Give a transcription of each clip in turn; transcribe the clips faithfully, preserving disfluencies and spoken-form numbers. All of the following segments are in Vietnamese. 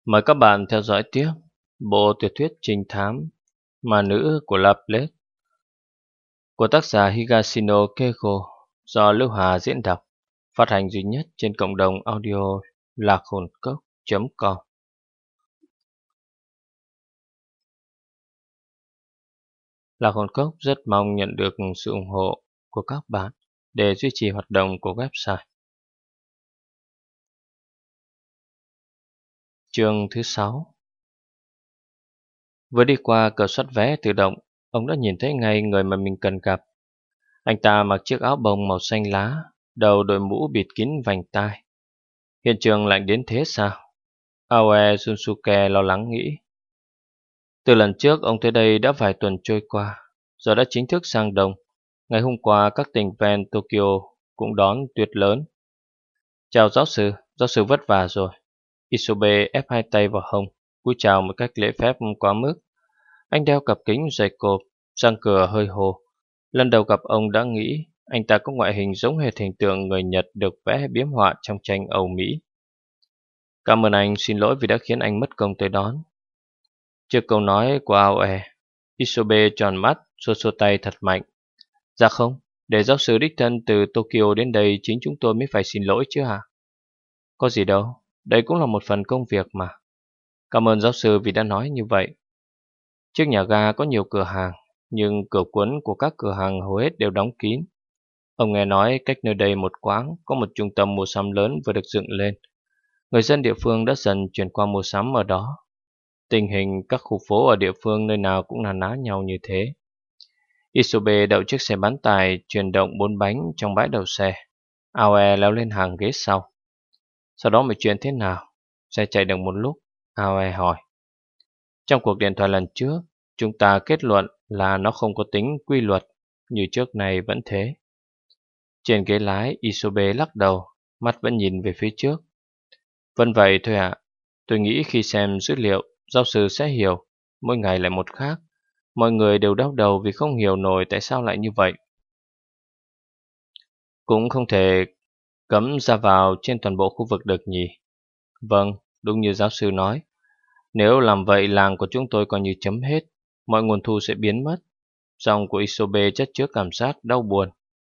Mời các bạn theo dõi tiếp bộ tiểu thuyết trinh thám Ma nữ của Laplet của tác giả Higashino Keigo do Lưu Hà diễn đọc, phát hành duy nhất trên cộng đồng audio lạc hồn cốc chấm com. Lạc hồn cốc rất mong nhận được sự ủng hộ của các bạn để duy trì hoạt động của website. Chương thứ sáu. Vừa đi qua cửa soát vé tự động, ông đã nhìn thấy ngay người mà mình cần gặp. Anh ta mặc chiếc áo bông màu xanh lá, đầu đội mũ bịt kín vành tai. Hiện trường lạnh đến thế sao? Aoe Shunsuke lo lắng nghĩ. Từ lần trước ông tới đây đã vài tuần trôi qua, giờ đã chính thức sang đông. Ngày hôm qua các tỉnh ven Tokyo cũng đón tuyết lớn. Chào giáo sư, giáo sư vất vả rồi. Isobe ép hai tay vào hông, cúi chào một cách lễ phép quá mức. Anh đeo cặp kính dày cộp, răng cửa hơi hồ. Lần đầu gặp ông đã nghĩ anh ta có ngoại hình giống hệt hình tượng người Nhật được vẽ biếm họa trong tranh Âu Mỹ. Cảm ơn anh, xin lỗi vì đã khiến anh mất công tới đón. Trước câu nói của Aoe, Isobe tròn mắt, xua xua tay thật mạnh. Dạ không, để giáo sư đích thân từ Tokyo đến đây chính chúng tôi mới phải xin lỗi chứ hả? Có gì đâu, đây cũng là một phần công việc mà. Cảm ơn giáo sư vì đã nói như vậy. Trước nhà ga có nhiều cửa hàng, nhưng cửa cuốn của các cửa hàng hầu hết đều đóng kín. Ông nghe nói cách nơi đây một quãng có một trung tâm mua sắm lớn vừa được dựng lên. Người dân địa phương đã dần chuyển qua mua sắm ở đó. Tình hình các khu phố ở địa phương nơi nào cũng na ná nhau như thế. Isobe đậu chiếc xe bán tải chuyển động bốn bánh trong bãi đậu xe. Aoe leo lên hàng ghế sau. Sau đó mọi chuyện thế nào? Xe chạy được một lúc, Aoe hỏi. Trong cuộc điện thoại lần trước, chúng ta kết luận là nó không có tính quy luật, như trước này vẫn thế. Trên ghế lái, Isobe lắc đầu, mắt vẫn nhìn về phía trước. Vâng vậy thôi ạ. Tôi nghĩ khi xem dữ liệu, giáo sư sẽ hiểu. Mỗi ngày lại một khác. Mọi người đều đau đầu vì không hiểu nổi tại sao lại như vậy. Cũng không thể cấm ra vào trên toàn bộ khu vực được nhỉ? Vâng, đúng như giáo sư nói. Nếu làm vậy làng của chúng tôi coi như chấm hết. Mọi nguồn thu sẽ biến mất. Giọng của Isobe chất chứa cảm giác đau buồn.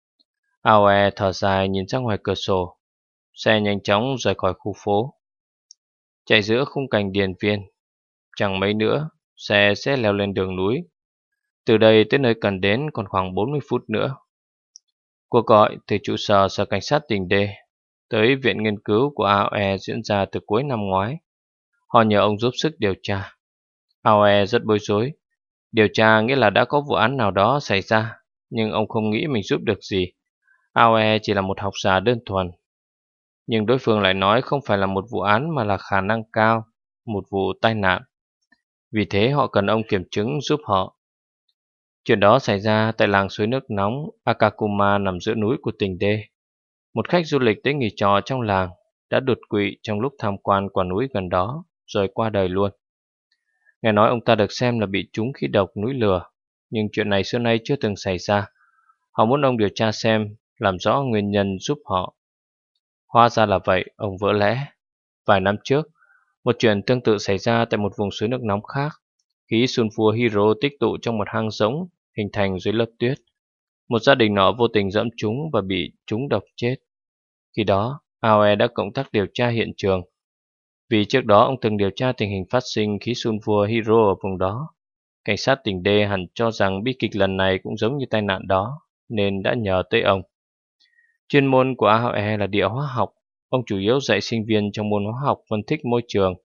Aoe thở dài nhìn ra ngoài cửa sổ. Xe nhanh chóng rời khỏi khu phố, chạy giữa khung cảnh điền viên. Chẳng mấy nữa, xe sẽ leo lên đường núi. Từ đây tới nơi cần đến còn khoảng bốn mươi phút nữa. Cuộc gọi từ trụ sở sở cảnh sát tỉnh D tới viện nghiên cứu của a o e diễn ra từ cuối năm ngoái. Họ nhờ ông giúp sức điều tra. a o e rất bối rối. Điều tra nghĩa là đã có vụ án nào đó xảy ra, nhưng ông không nghĩ mình giúp được gì. a o e chỉ là một học giả đơn thuần. Nhưng đối phương lại nói không phải là một vụ án mà là khả năng cao, một vụ tai nạn. Vì thế họ cần ông kiểm chứng giúp họ. Chuyện đó xảy ra tại làng suối nước nóng Akakuma nằm giữa núi của tỉnh D. Một khách du lịch tới nghỉ trọ trong làng đã đột quỵ trong lúc tham quan quả núi gần đó, rồi qua đời luôn. Nghe nói ông ta được xem là bị trúng khí độc núi lửa, nhưng chuyện này xưa nay chưa từng xảy ra. Họ muốn ông điều tra xem, làm rõ nguyên nhân giúp họ. Hóa ra là vậy, ông vỡ lẽ. Vài năm trước, một chuyện tương tự xảy ra tại một vùng suối nước nóng khác. Khí sulfur hydro tích tụ trong một hang rỗng hình thành dưới lớp tuyết. Một gia đình nọ vô tình dẫm trúng và bị trúng độc chết. Khi đó, a o e đã cộng tác điều tra hiện trường. Vì trước đó ông từng điều tra tình hình phát sinh khí sulfur hydro ở vùng đó. Cảnh sát tỉnh D hẳn cho rằng bi kịch lần này cũng giống như tai nạn đó, nên đã nhờ tới ông. Chuyên môn của a o e là địa hóa học. Ông chủ yếu dạy sinh viên trong môn hóa học phân tích môi trường.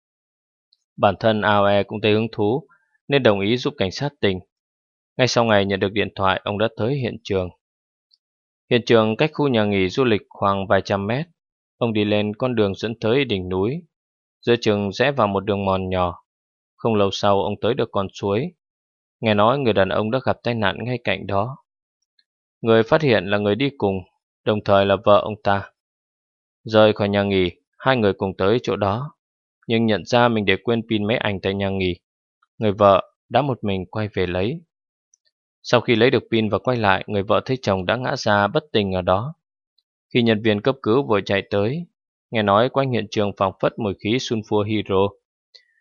Bản thân a o e cũng thấy hứng thú nên đồng ý giúp cảnh sát tỉnh. Ngay sau ngày nhận được điện thoại, ông đã tới hiện trường. Hiện trường cách khu nhà nghỉ du lịch khoảng vài trăm mét. Ông đi lên con đường dẫn tới đỉnh núi. Giữa chừng rẽ vào một đường mòn nhỏ. Không lâu sau ông tới được con suối. Nghe nói người đàn ông đã gặp tai nạn ngay cạnh đó. Người phát hiện là người đi cùng, đồng thời là vợ ông ta. Rời khỏi nhà nghỉ, hai người cùng tới chỗ đó, nhưng nhận ra mình để quên pin máy ảnh tại nhà nghỉ. Người vợ đã một mình quay về lấy. Sau khi lấy được pin và quay lại, người vợ thấy chồng đã ngã ra bất tỉnh ở đó. Khi nhân viên cấp cứu vội chạy tới, nghe nói quanh hiện trường phảng phất mùi khí sulfur hydro,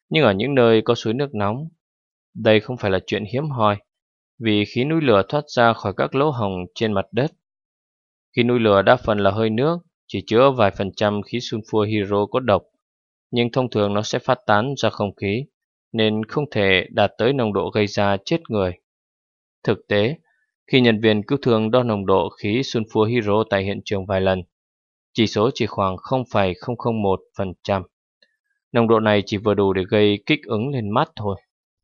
Nhưng ở những nơi có suối nước nóng, đây không phải là chuyện hiếm hoi, vì khí núi lửa thoát ra khỏi các lỗ hổng trên mặt đất. Khí núi lửa đa phần là hơi nước, chỉ chứa vài phần trăm khí sulfur hydro có độc, nhưng thông thường nó sẽ phát tán ra không khí, nên không thể đạt tới nồng độ gây ra chết người. Thực tế, khi nhân viên cứu thương đo nồng độ khí sulfur hydro tại hiện trường vài lần, chỉ số chỉ khoảng không phẩy không không một phần trăm. Nồng độ này chỉ vừa đủ để gây kích ứng lên mắt thôi.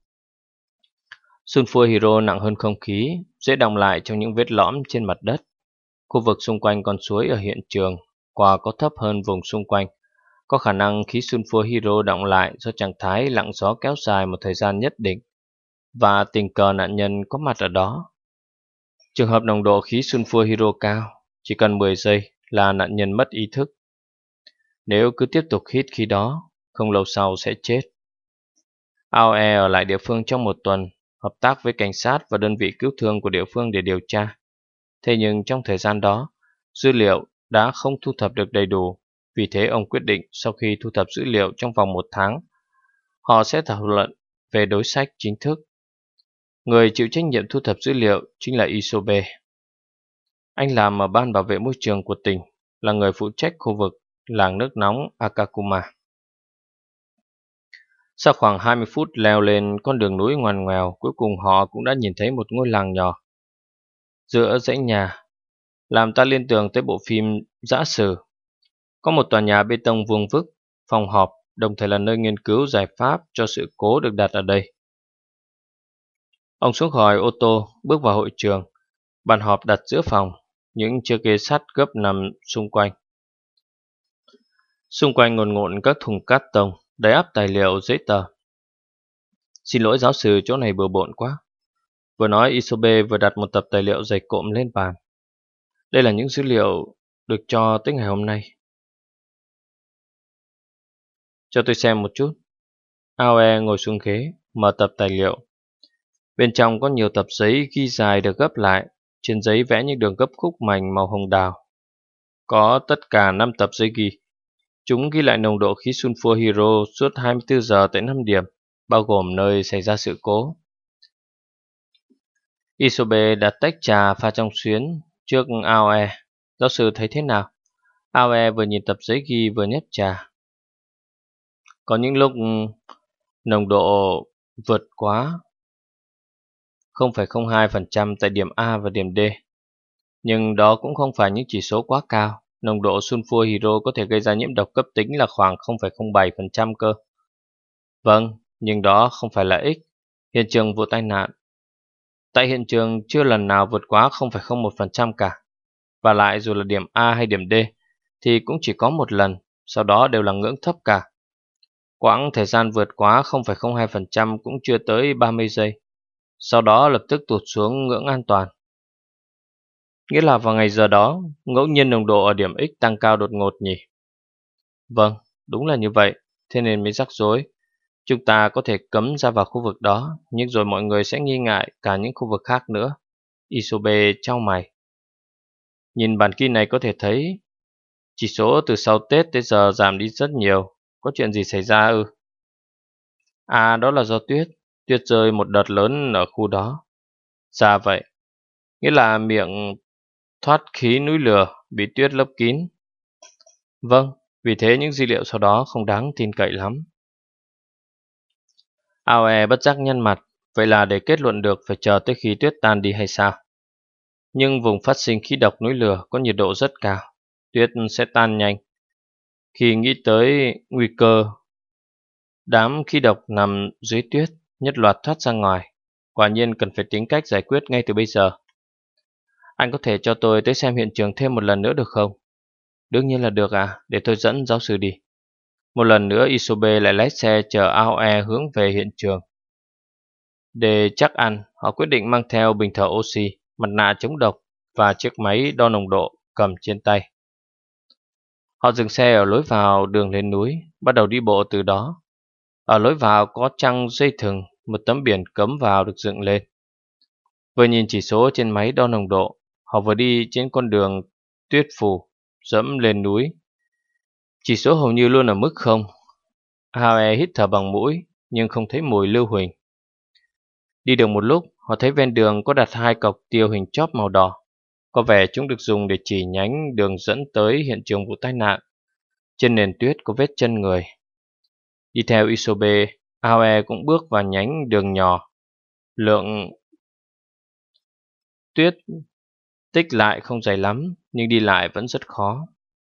Sulfur hydro nặng hơn không khí, dễ đọng lại trong những vết lõm trên mặt đất. Khu vực xung quanh con suối ở hiện trường, quả có thấp hơn vùng xung quanh. Có khả năng khí sulfur hydro đọng lại do trạng thái lặng gió kéo dài một thời gian nhất định, và tình cờ nạn nhân có mặt ở đó. Trường hợp nồng độ khí sulfur hydro cao, chỉ cần mười giây là nạn nhân mất ý thức. Nếu cứ tiếp tục hít khí đó, không lâu sau sẽ chết. a o e ở lại địa phương trong một tuần, hợp tác với cảnh sát và đơn vị cứu thương của địa phương để điều tra. Thế nhưng trong thời gian đó, dữ liệu đã không thu thập được đầy đủ. Vì thế ông quyết định sau khi thu thập dữ liệu trong vòng một tháng, họ sẽ thảo luận về đối sách chính thức. Người chịu trách nhiệm thu thập dữ liệu chính là Isobe. Anh làm ở ban bảo vệ môi trường của tỉnh, là người phụ trách khu vực làng nước nóng Akakuma. Sau khoảng hai mươi phút leo lên con đường núi ngoằn ngoèo, cuối cùng họ cũng đã nhìn thấy một ngôi làng nhỏ. Giữa dãy nhà, làm ta liên tưởng tới bộ phim Dã Sử. Có một tòa nhà bê tông vuông vức, phòng họp, đồng thời là nơi nghiên cứu giải pháp cho sự cố được đặt ở đây. Ông xuống khỏi ô tô, bước vào hội trường. Bàn họp đặt giữa phòng, những chiếc ghế sắt gấp nằm xung quanh. Xung quanh ngồn ngộn các thùng cát tông, đầy ắp tài liệu, giấy tờ. Xin lỗi giáo sư, chỗ này bừa bộn quá. Vừa nói, Isobe vừa đặt một tập tài liệu dày cộm lên bàn. Đây là những dữ liệu được cho tới ngày hôm nay. Cho tôi xem một chút. a o e ngồi xuống ghế, mở tập tài liệu. Bên trong có nhiều tập giấy ghi dài được gấp lại. Trên giấy vẽ những đường gấp khúc mảnh màu hồng đào. Có tất cả năm tập giấy ghi. Chúng ghi lại nồng độ khí sulfur hydro suốt hai mươi tư giờ tại năm điểm, bao gồm nơi xảy ra sự cố. Isobe đặt tách trà pha trong xuyến trước a o e. Giáo sư thấy thế nào? a o e vừa nhìn tập giấy ghi vừa nhấp trà. Có những lúc nồng độ vượt quá không phẩy không hai phần trăm tại điểm A và điểm D. Nhưng đó cũng không phải những chỉ số quá cao. Nồng độ sulfur hydro có thể gây ra nhiễm độc cấp tính là khoảng không phẩy không bảy phần trăm cơ. Vâng, nhưng đó không phải là X. Hiện trường vụ tai nạn. Tại hiện trường chưa lần nào vượt quá không phẩy không một phần trăm cả. Và lại dù là điểm A hay điểm D thì cũng chỉ có một lần, sau đó đều là ngưỡng thấp cả. Quãng thời gian vượt quá không phẩy không hai phần trăm cũng chưa tới ba mươi giây. Sau đó lập tức tụt xuống ngưỡng an toàn. Nghĩa là vào ngày giờ đó, ngẫu nhiên nồng độ ở điểm X tăng cao đột ngột nhỉ? Vâng, đúng là như vậy, thế nên mới rắc rối. Chúng ta có thể cấm ra vào khu vực đó, nhưng rồi mọi người sẽ nghi ngại cả những khu vực khác nữa. Isobe chau mày. Nhìn bản ghi này có thể thấy, chỉ số từ sau Tết tới giờ giảm đi rất nhiều. Có chuyện gì xảy ra ư? À, đó là do tuyết. Tuyết rơi một đợt lớn ở khu đó. Dạ vậy. Nghĩa là miệng thoát khí núi lửa bị tuyết lấp kín. Vâng, vì thế những dữ liệu sau đó không đáng tin cậy lắm. a o e bất giác nhăn mặt. Vậy là để kết luận được phải chờ tới khi tuyết tan đi hay sao? Nhưng vùng phát sinh khí độc núi lửa có nhiệt độ rất cao. Tuyết sẽ tan nhanh. Khi nghĩ tới nguy cơ đám khí độc nằm dưới tuyết nhất loạt thoát ra ngoài, quả nhiên cần phải tính cách giải quyết ngay từ bây giờ. Anh có thể cho tôi tới xem hiện trường thêm một lần nữa được không? Đương nhiên là được à, để tôi dẫn giáo sư đi. Một lần nữa Isobe lại lái xe chở a o e hướng về hiện trường. Để chắc ăn, họ quyết định mang theo bình thở oxy, mặt nạ chống độc và chiếc máy đo nồng độ cầm trên tay. Họ dừng xe ở lối vào đường lên núi, bắt đầu đi bộ từ đó. Ở lối vào có trăng dây thừng, một tấm biển cấm vào được dựng lên. Vừa nhìn chỉ số trên máy đo nồng độ, họ vừa đi trên con đường tuyết phủ dẫm lên núi. Chỉ số hầu như luôn ở mức không. a o e hít thở bằng mũi, nhưng không thấy mùi lưu huỳnh. Đi được một lúc, họ thấy ven đường có đặt hai cọc tiêu hình chóp màu đỏ. Có vẻ chúng được dùng để chỉ nhánh đường dẫn tới hiện trường vụ tai nạn. Trên nền tuyết có vết chân người. Đi theo Isobe, Aoe cũng bước vào nhánh đường nhỏ. Lượng tuyết tích lại không dày lắm, nhưng đi lại vẫn rất khó.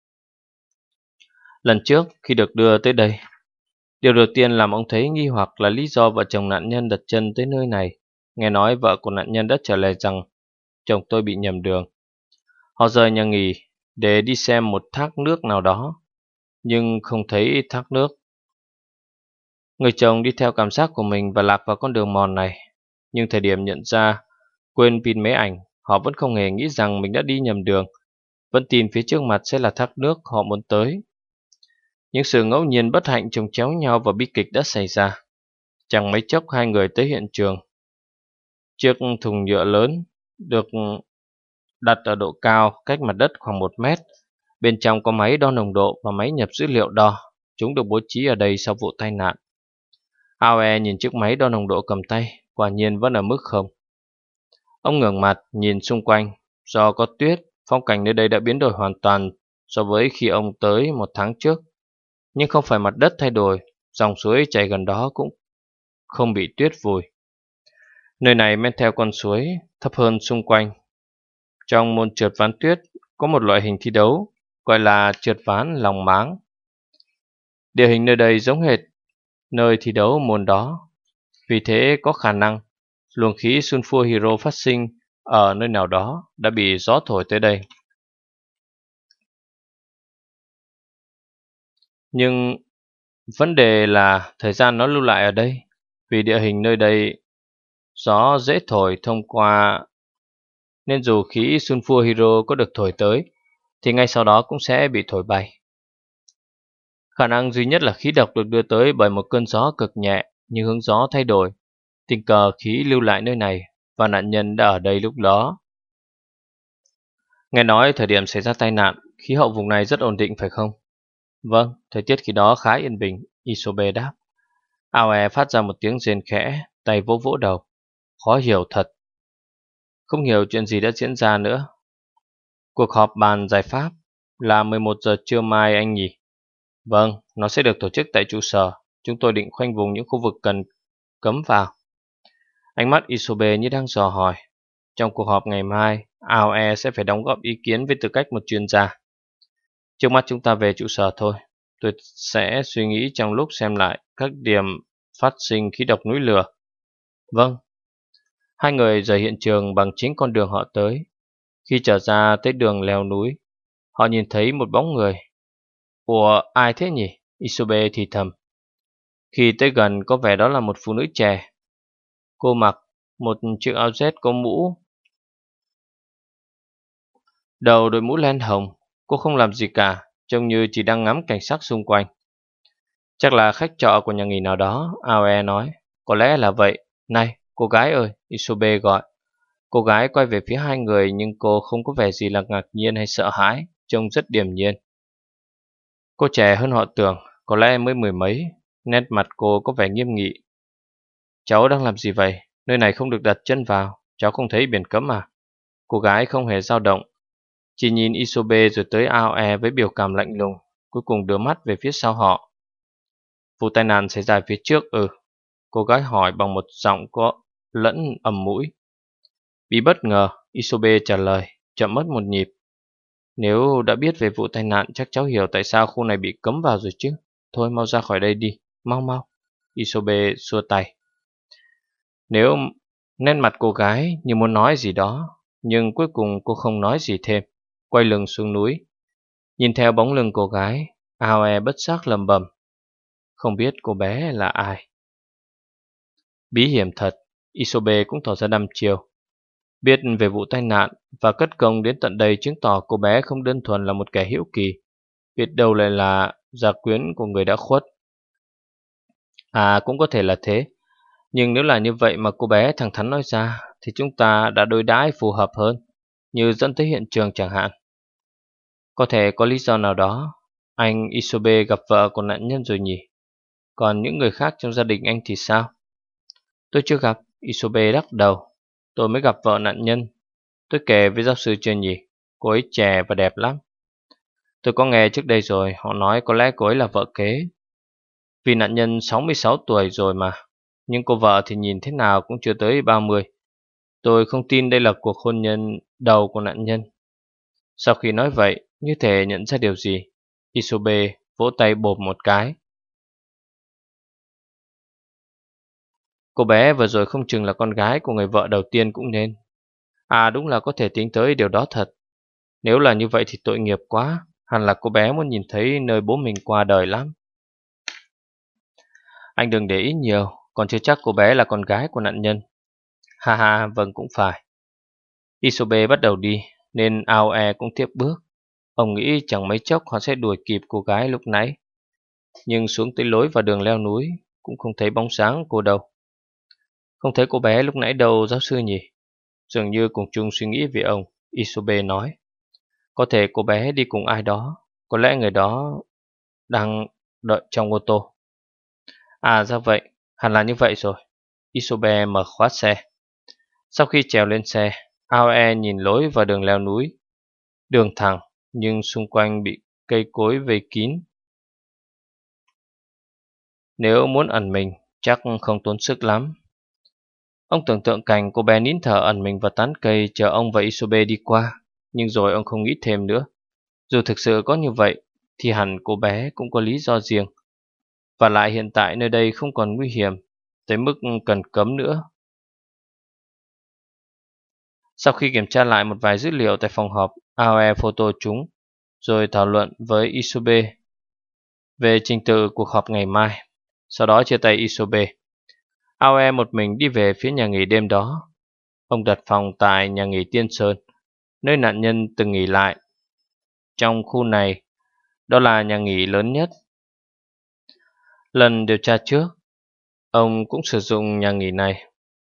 Lần trước, khi được đưa tới đây, điều đầu tiên làm ông thấy nghi hoặc là lý do vợ chồng nạn nhân đặt chân tới nơi này. Nghe nói vợ của nạn nhân đã trả lời rằng chồng tôi bị nhầm đường. Họ rời nhà nghỉ để đi xem một thác nước nào đó, nhưng không thấy thác nước. Người chồng đi theo cảm giác của mình và lạc vào con đường mòn này, nhưng thời điểm nhận ra quên pin máy ảnh, họ vẫn không hề nghĩ rằng mình đã đi nhầm đường, vẫn tin phía trước mặt sẽ là thác nước họ muốn tới. Những sự ngẫu nhiên bất hạnh chồng chéo nhau và bi kịch đã xảy ra. Chẳng mấy chốc hai người tới hiện trường. Chiếc thùng nhựa lớn được đặt ở độ cao cách mặt đất khoảng một mét. Bên trong có máy đo nồng độ và máy nhập dữ liệu đo. Chúng được bố trí ở đây sau vụ tai nạn. Aoe nhìn chiếc máy đo nồng độ cầm tay, quả nhiên vẫn ở mức không. Ông ngẩng mặt nhìn xung quanh. Do có tuyết, phong cảnh nơi đây đã biến đổi hoàn toàn so với khi ông tới một tháng trước. Nhưng không phải mặt đất thay đổi, dòng suối chảy gần đó cũng không bị tuyết vùi. Nơi này men theo con suối, thấp hơn xung quanh. Trong môn trượt ván tuyết có một loại hình thi đấu gọi là trượt ván lòng máng. Địa hình nơi đây giống hệt nơi thi đấu môn đó. Vì thế có khả năng luồng khí Sulfur Hero phát sinh ở nơi nào đó đã bị gió thổi tới đây. Nhưng vấn đề là thời gian nó lưu lại ở đây. Vì địa hình nơi đây gió dễ thổi thông qua, nên dù khí Sulfur Hero có được thổi tới thì ngay sau đó cũng sẽ bị thổi bay. Khả năng duy nhất là khí độc được đưa tới bởi một cơn gió cực nhẹ, nhưng hướng gió thay đổi. Tình cờ khí lưu lại nơi này và nạn nhân đã ở đây lúc đó. Nghe nói thời điểm xảy ra tai nạn, khí hậu vùng này rất ổn định phải không? Vâng, thời tiết khi đó khá yên bình, Isobe đáp. Aoe phát ra một tiếng rên khẽ, tay vỗ vỗ đầu. Khó hiểu thật. Không hiểu chuyện gì đã diễn ra nữa. Cuộc họp bàn giải pháp là mười một giờ trưa mai anh nhỉ? Vâng, nó sẽ được tổ chức tại trụ sở. Chúng tôi định khoanh vùng những khu vực cần cấm vào. Ánh mắt Isobe như đang dò hỏi. Trong cuộc họp ngày mai, Aoe sẽ phải đóng góp ý kiến với tư cách một chuyên gia. Trước mắt chúng ta về trụ sở thôi. Tôi sẽ suy nghĩ trong lúc xem lại các điểm phát sinh khí độc núi lửa. Vâng. Hai người rời hiện trường bằng chính con đường họ tới. Khi trở ra tới đường leo núi, họ nhìn thấy một bóng người. Ủa, ai thế nhỉ? Isobe thì thầm. Khi tới gần có vẻ đó là một phụ nữ trẻ. Cô mặc một chiếc áo vest có mũ, đầu đội mũ len hồng. Cô không làm gì cả, trông như chỉ đang ngắm cảnh sắc xung quanh. Chắc là khách trọ của nhà nghỉ nào đó, Aoe nói. Có lẽ là vậy. Này, cô gái ơi, Isobe gọi. Cô gái quay về phía hai người nhưng cô không có vẻ gì là ngạc nhiên hay sợ hãi, trông rất điềm nhiên. Cô trẻ hơn họ tưởng, có lẽ mới mười mấy, nét mặt cô có vẻ nghiêm nghị. Cháu đang làm gì vậy? Nơi này không được đặt chân vào, cháu không thấy biển cấm à? Cô gái không hề dao động, chỉ nhìn Isobe rồi tới Aoe với biểu cảm lạnh lùng, cuối cùng đưa mắt về phía sau họ. Vụ tai nạn xảy ra phía trước ừ. Cô gái hỏi bằng một giọng có lẫn ầm mũi. Bị bất ngờ, Isobe trả lời, chậm mất một nhịp. Nếu đã biết về vụ tai nạn chắc cháu hiểu tại sao khu này bị cấm vào rồi chứ. Thôi mau ra khỏi đây đi, mau mau. Isobe xua tay. Nếu nét mặt cô gái như muốn nói gì đó, nhưng cuối cùng cô không nói gì thêm, quay lưng xuống núi. Nhìn theo bóng lưng cô gái, Aoe bất giác lầm bầm. Không biết cô bé là ai. Bí hiểm thật, Isobe cũng tỏ ra đăm chiêu. Biết về vụ tai nạn và cất công đến tận đây chứng tỏ cô bé không đơn thuần là một kẻ hữu kỳ, biết đâu lại là gia quyến của người đã khuất. À, cũng có thể là thế. Nhưng nếu là như vậy mà cô bé thẳng thắn nói ra thì chúng ta đã đối đãi phù hợp hơn, như dẫn tới hiện trường chẳng hạn. Có thể có lý do nào đó anh Isobe gặp vợ của nạn nhân rồi nhỉ? Còn những người khác trong gia đình anh thì sao? Tôi chưa gặp. Isobe lắc đầu. Tôi mới gặp vợ nạn nhân. Tôi kể với giáo sư chưa nhỉ? Cô ấy trẻ và đẹp lắm. Tôi có nghe trước đây rồi. Họ nói có lẽ cô ấy là vợ kế. Vì nạn nhân sáu mươi sáu tuổi rồi mà. Nhưng cô vợ thì nhìn thế nào cũng chưa tới ba mươi. Tôi không tin đây là cuộc hôn nhân đầu của nạn nhân. Sau khi nói vậy, như thể nhận ra điều gì, Isobe vỗ tay bộp một cái. Cô bé vừa rồi không chừng là con gái của người vợ đầu tiên cũng nên. À đúng là có thể tính tới điều đó thật. Nếu là như vậy thì tội nghiệp quá. Hẳn là cô bé muốn nhìn thấy nơi bố mình qua đời lắm. Anh đừng để ý nhiều. Còn chưa chắc cô bé là con gái của nạn nhân. Ha ha, vâng cũng phải. Isobe bắt đầu đi, nên Aoe cũng tiếp bước. Ông nghĩ chẳng mấy chốc họ sẽ đuổi kịp cô gái lúc nãy. Nhưng xuống tới lối vào đường leo núi cũng không thấy bóng sáng cô đâu. Không thấy cô bé lúc nãy đâu giáo sư nhỉ? Dường như cùng chung suy nghĩ với ông, Isobe nói. Có thể cô bé đi cùng ai đó. Có lẽ người đó đang đợi trong ô tô. À ra vậy, hẳn là như vậy rồi. Isobe mở khóa xe. Sau khi trèo lên xe, Aoe nhìn lối vào đường leo núi. Đường thẳng, nhưng xung quanh bị cây cối vây kín. Nếu muốn ẩn mình, chắc không tốn sức lắm. Ông tưởng tượng cảnh cô bé nín thở ẩn mình vào tán cây chờ ông và Isobe đi qua. Nhưng rồi ông không nghĩ thêm nữa. Dù thực sự có như vậy, thì hẳn cô bé cũng có lý do riêng. Và lại hiện tại nơi đây không còn nguy hiểm tới mức cần cấm nữa. Sau khi kiểm tra lại một vài dữ liệu tại phòng họp, Aoe photo chúng, rồi thảo luận với Isobe về trình tự cuộc họp ngày mai. Sau đó chia tay Isobe. Aoe một mình đi về phía nhà nghỉ đêm đó. Ông đặt phòng tại nhà nghỉ Tiên Sơn, nơi nạn nhân từng nghỉ lại. Trong khu này, đó là nhà nghỉ lớn nhất. Lần điều tra trước, ông cũng sử dụng nhà nghỉ này.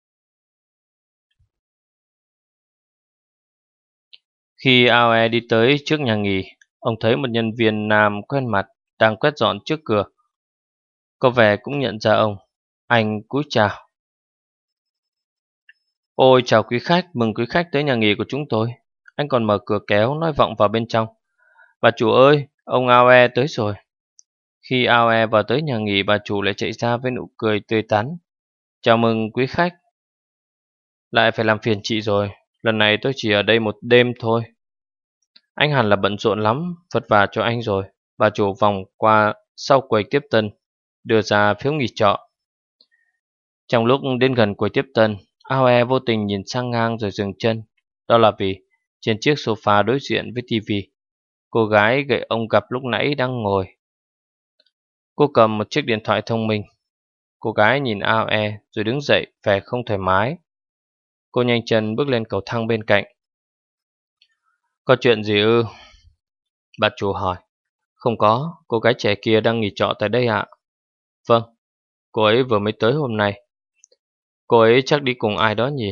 Khi Aoe đi tới trước nhà nghỉ, ông thấy một nhân viên nam quen mặt đang quét dọn trước cửa. Có vẻ cũng nhận ra ông. Anh cúi chào. Ôi chào quý khách, mừng quý khách tới nhà nghỉ của chúng tôi. Anh còn mở cửa kéo nói vọng vào bên trong. Bà chủ ơi, ông Aoe tới rồi. Khi Aoe vào tới nhà nghỉ, bà chủ lại chạy ra với nụ cười tươi tắn. Chào mừng quý khách. Lại phải làm phiền chị rồi. Lần này tôi chỉ ở đây một đêm thôi. Anh hẳn là bận rộn lắm, vất vả cho anh rồi. Bà chủ vòng qua sau quầy tiếp tân, đưa ra phiếu nghỉ trọ. Trong lúc đến gần quầy tiếp tân, Aoe vô tình nhìn sang ngang rồi dừng chân. Đó là vì trên chiếc sofa đối diện với tivi, cô gái gậy ông gặp lúc nãy đang ngồi. Cô cầm một chiếc điện thoại thông minh. Cô gái nhìn Aoe rồi đứng dậy vẻ không thoải mái. Cô nhanh chân bước lên cầu thang bên cạnh. Có chuyện gì ư? Bà chủ hỏi. Không có, cô gái trẻ kia đang nghỉ trọ tại đây ạ. Vâng, cô ấy vừa mới tới hôm nay. Cô ấy chắc đi cùng ai đó nhỉ?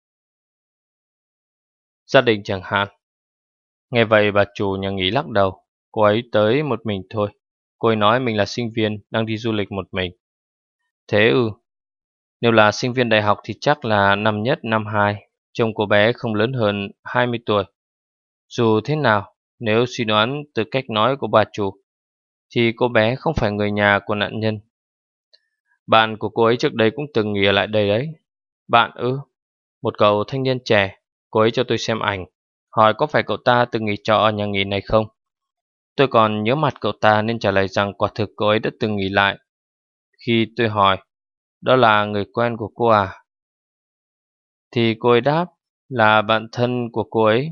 Gia đình chẳng hạn. Nghe vậy bà chủ nhà nghỉ lắc đầu. Cô ấy tới một mình thôi. Cô ấy nói mình là sinh viên đang đi du lịch một mình. Thế ư? Nếu là sinh viên đại học thì chắc là năm nhất năm hai. Trông cô bé không lớn hơn hai mươi tuổi. Dù thế nào, nếu suy đoán từ cách nói của bà chủ, thì cô bé không phải người nhà của nạn nhân. Bạn của cô ấy trước đây cũng từng nghỉ ở lại đây đấy. Bạn ư? Một cậu thanh niên trẻ. Cô ấy cho tôi xem ảnh, hỏi có phải cậu ta từng nghỉ trọ ở nhà nghỉ này không. Tôi còn nhớ mặt cậu ta nên trả lời rằng quả thực cô ấy đã từng nghỉ lại. Khi tôi hỏi, đó là người quen của cô à? Thì cô ấy đáp là bạn thân của cô ấy.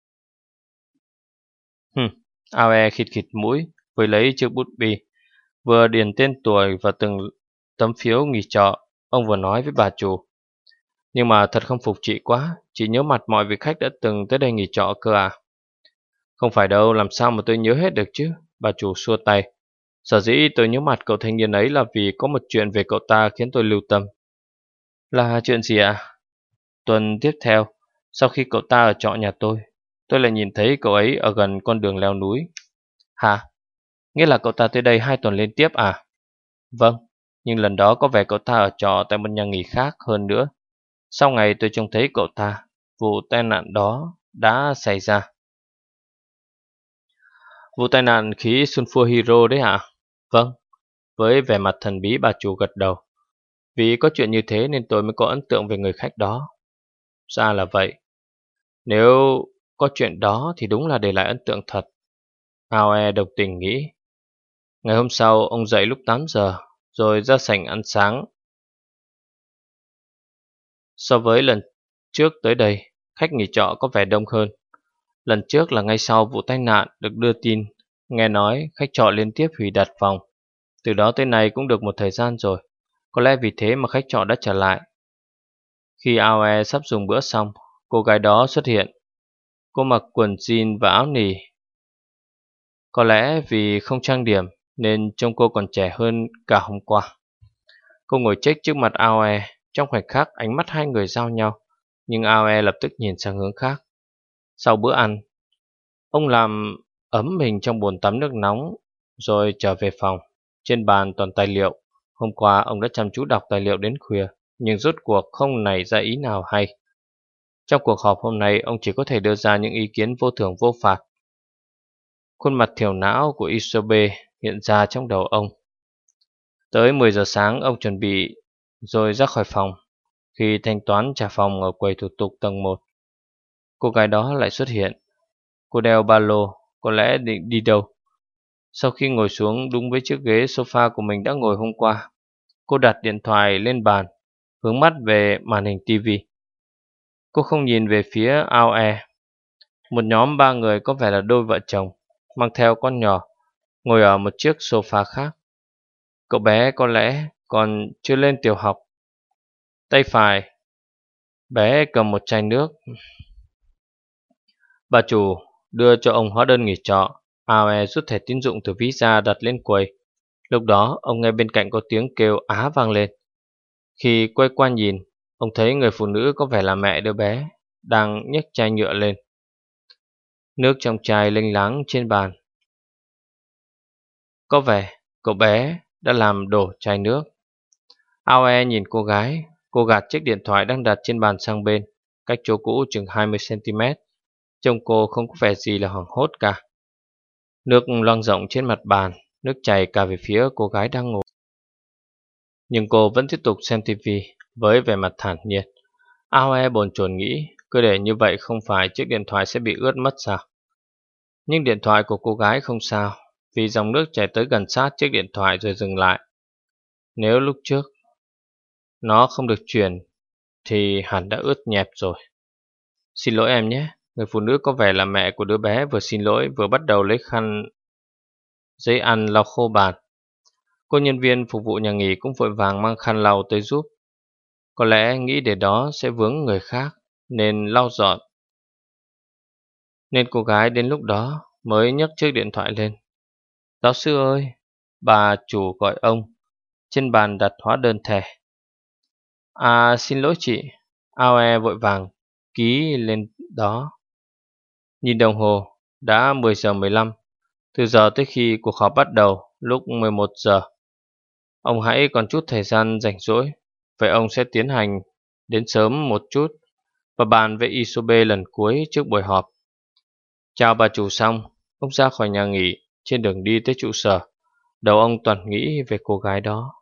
Hừm, Aoe khịt khịt mũi, vừa lấy chiếc bút bi, vừa điền tên tuổi và từng tấm phiếu nghỉ trọ. Ông vừa nói với bà chủ. Nhưng mà thật không phục chị quá, chị nhớ mặt mọi vị khách đã từng tới đây nghỉ trọ cơ à? Không phải đâu, làm sao mà tôi nhớ hết được chứ? Bà chủ xua tay. Sở dĩ tôi nhớ mặt cậu thanh niên ấy là vì có một chuyện về cậu ta khiến tôi lưu tâm. Là chuyện gì ạ? Tuần tiếp theo, sau khi cậu ta ở trọ nhà tôi, tôi lại nhìn thấy cậu ấy ở gần con đường leo núi. Hả? Nghĩa là cậu ta tới đây hai tuần liên tiếp à? Vâng, Nhưng lần đó có vẻ cậu ta ở trọ tại một nhà nghỉ khác. Hơn nữa, sau ngày tôi trông thấy cậu ta, vụ tai nạn đó đã xảy ra. Vụ tai nạn khí Sulfur Hero đấy hả? Vâng, với vẻ mặt thần bí bà chủ gật đầu. Vì có chuyện như thế nên tôi mới có ấn tượng về người khách đó. Ra là vậy. Nếu có chuyện đó thì đúng là để lại ấn tượng thật. Aoe đồng tình nghĩ. Ngày hôm sau ông dậy lúc tám giờ, rồi ra sảnh ăn sáng. So với lần trước tới đây, khách nghỉ trọ có vẻ đông hơn. Lần trước là ngay sau vụ tai nạn được đưa tin. Nghe nói khách trọ liên tiếp hủy đặt phòng. Từ đó tới nay cũng được một thời gian rồi. Có lẽ vì thế mà khách trọ đã trở lại. Khi Aoe sắp dùng bữa xong, cô gái đó xuất hiện. Cô mặc quần jean và áo nỉ. Có lẽ vì không trang điểm nên trông cô còn trẻ hơn cả hôm qua. Cô ngồi chếch trước mặt Aoe. Trong khoảnh khắc ánh mắt hai người giao nhau, nhưng Aoe lập tức nhìn sang hướng khác. Sau bữa ăn, ông làm ấm mình trong bồn tắm nước nóng rồi trở về phòng. Trên bàn toàn tài liệu. Hôm qua ông đã chăm chú đọc tài liệu đến khuya, nhưng rốt cuộc không nảy ra ý nào hay. Trong cuộc họp hôm nay, ông chỉ có thể đưa ra những ý kiến vô thưởng vô phạt. Khuôn mặt thiểu não của Isobe hiện ra trong đầu ông. Tới mười giờ sáng ông chuẩn bị rồi ra khỏi phòng. Khi thanh toán trả phòng ở quầy thủ tục tầng một, cô gái đó lại xuất hiện. Cô đeo ba lô, có lẽ định đi đâu. Sau khi ngồi xuống đúng với chiếc ghế sofa của mình đã ngồi hôm qua, cô đặt điện thoại lên bàn, hướng mắt về màn hình tivi. Cô không nhìn về phía Aoe. Một nhóm ba người có vẻ là đôi vợ chồng, mang theo con nhỏ, ngồi ở một chiếc sofa khác. Cậu bé có lẽ còn chưa lên tiểu học. Tay phải, bé cầm một chai nước. Bà chủ đưa cho ông hóa đơn nghỉ trọ. Aoe rút thẻ tín dụng từ ví ra đặt lên quầy. Lúc đó ông nghe bên cạnh có tiếng kêu á vang lên. Khi quay qua nhìn, ông thấy người phụ nữ có vẻ là mẹ đứa bé đang nhấc chai nhựa lên. Nước trong chai lênh láng trên bàn. Có vẻ cậu bé đã làm đổ chai nước. Aoe nhìn cô gái. Cô gạt chiếc điện thoại đang đặt trên bàn sang bên, cách chỗ cũ chừng hai mươi xăng ti mét. Trông cô không có vẻ gì là hoảng hốt cả. Nước loang rộng trên mặt bàn, nước chảy cả về phía cô gái đang ngồi. Nhưng cô vẫn tiếp tục xem tivi với vẻ mặt thản nhiên. Aoe bồn chồn nghĩ, cứ để như vậy không phải chiếc điện thoại sẽ bị ướt mất sao? Nhưng điện thoại của cô gái không sao, vì dòng nước chảy tới gần sát chiếc điện thoại rồi dừng lại. Nếu lúc trước nó không được truyền thì hẳn đã ướt nhẹp rồi. Xin lỗi em nhé. Người phụ nữ có vẻ là mẹ của đứa bé vừa xin lỗi vừa bắt đầu lấy khăn giấy ăn lau khô bàn. Cô nhân viên phục vụ nhà nghỉ cũng vội vàng mang khăn lau tới giúp. Có lẽ nghĩ để đó sẽ vướng người khác nên lau dọn. Nên cô gái đến lúc đó mới nhấc chiếc điện thoại lên. Giáo sư ơi, bà chủ gọi ông. Trên bàn đặt hóa đơn thẻ. À xin lỗi chị. Aoe vội vàng ký lên đó. Nhìn đồng hồ, đã mười giờ mười lăm. Từ giờ tới khi cuộc họp bắt đầu lúc mười một giờ. Ông hãy còn chút thời gian rảnh rỗi. Vậy ông sẽ tiến hành đến sớm một chút và bàn với Isobe lần cuối trước buổi họp. Chào bà chủ xong, ông ra khỏi nhà nghỉ. Trên đường đi tới trụ sở, đầu ông toàn nghĩ về cô gái đó.